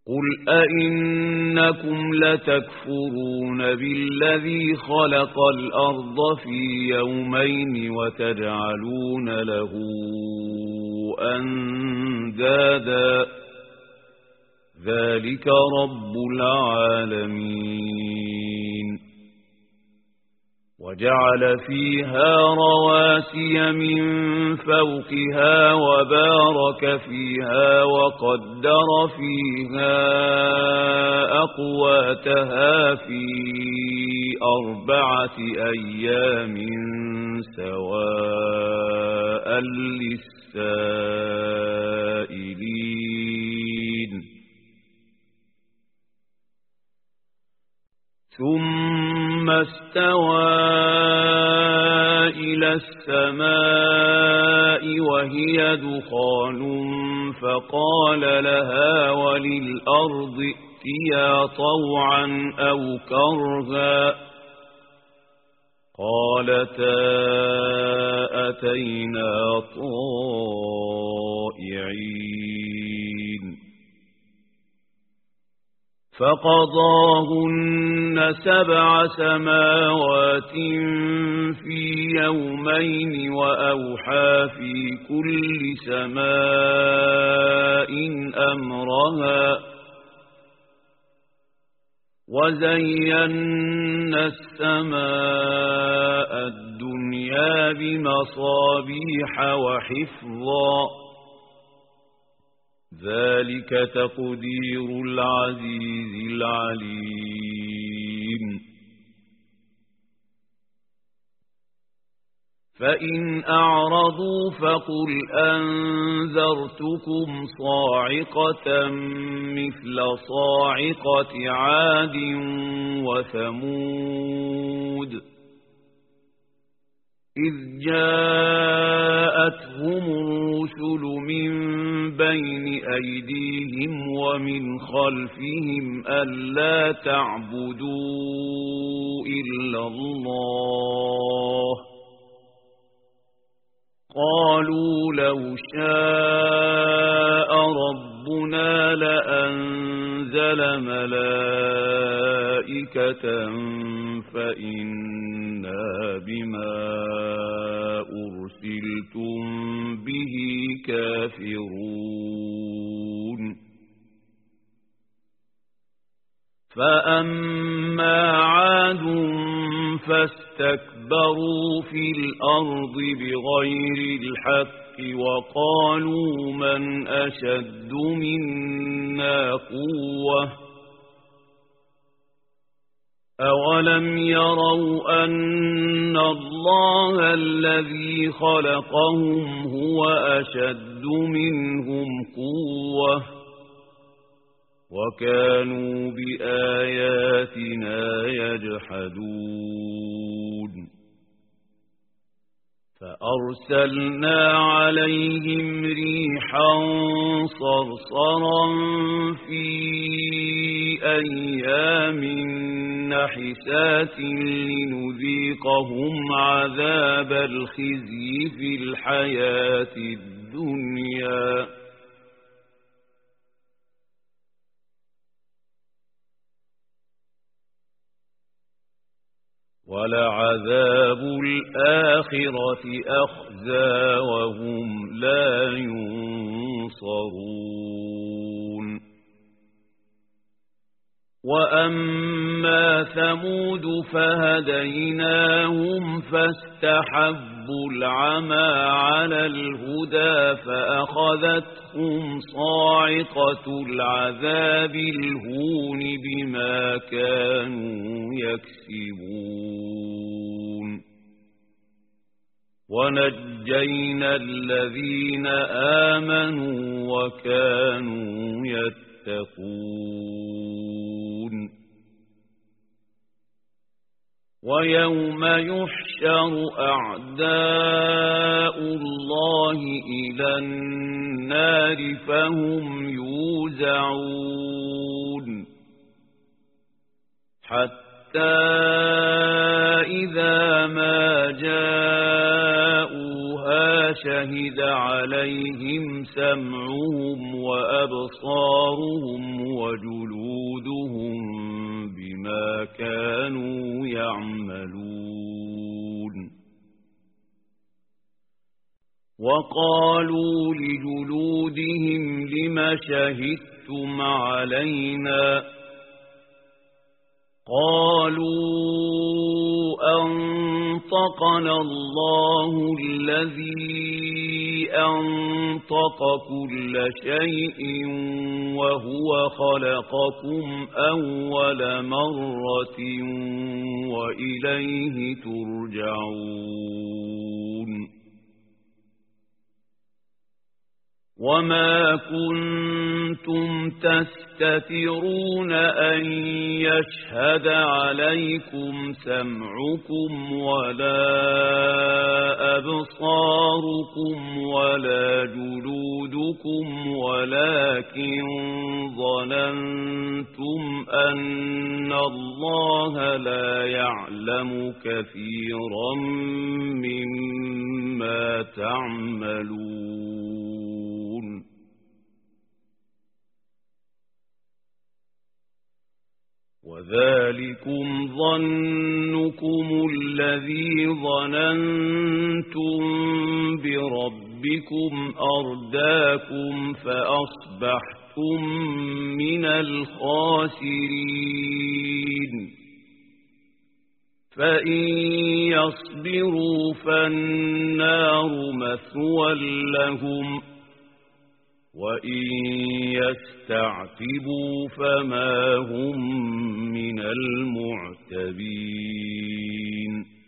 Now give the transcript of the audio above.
قل أئنكم لتكفرون بالذي خلق الأرض في يومين وتجعلون له أندادا ذلك رب العالمين وجعل فيها رواسي من فوقها وبارك فيها وقدر فيها أقواتها في 4 أيام سواء للسائلين ثم استوى إلى السماء وهي دخان فقال لها وللأرض ائتيا طوعا أو كرها قالتا أتينا طائعين فقضاهن 7 سماوات في يومين وأوحى في كل سماء أمرها وزينا السماء الدنيا بمصابيح وحفظا ذلك تقدير العزيز العليم فإن أعرضوا فقل أنذرتكم صاعقة مثل صاعقة عاد وثمود إذ جاءتهم الرسل من بين أيديهم ومن خلفهم ألا تعبدوا إلا الله قالوا لو شاء ربنا لأنزل ملائكة فإنا بما أرسلتم به كافرون فأما عاد فاستكبروا في الأرض بغير الحق وقالوا من أشد منا قوة أولم يروا أن الله الذي خلقهم هو أشد منهم قوة وكانوا بآياتنا يجحدون فأرسلنا عليهم ريحا صرصرا في أيام نحسات لنذيقهم عذاب الخزي في الحياة الدنيا ولعذاب الآخرة أخزى وهم لا ينصرون وأما ثمود فهديناهم فاستحبوا العمى على الهدى فأخذتهم صاعقة العذاب الهون بما كانوا يكسبون ونجينا الذين آمنوا وكانوا يتقون ويوم يحشر أعداء الله إلى النار فهم يوزعون حتى إذا ما جاءوها دخلوها شهد عليهم سمعهم وأبصارهم وجلودهم بما كانوا يعملون وقالوا لجلودهم لم شهدتم علينا قالوا أنطقنا الله الذي أنطق كل شيء وهو خلقكم أول مرة وإليه ترجعون وما كنتم تستترون أن يشهد عليكم سمعكم ولا أبصاركم ولا جلودكم ولكن ظننتم أن الله لا يعلم كثيرا مما تعملون وذلكم ظنكم الذي ظننتم بربكم أرداكم فأصبحتم من الخاسرين فإن يصبروا فالنار مثوى لهم وإن يستعتبوا فما هم من المعتبين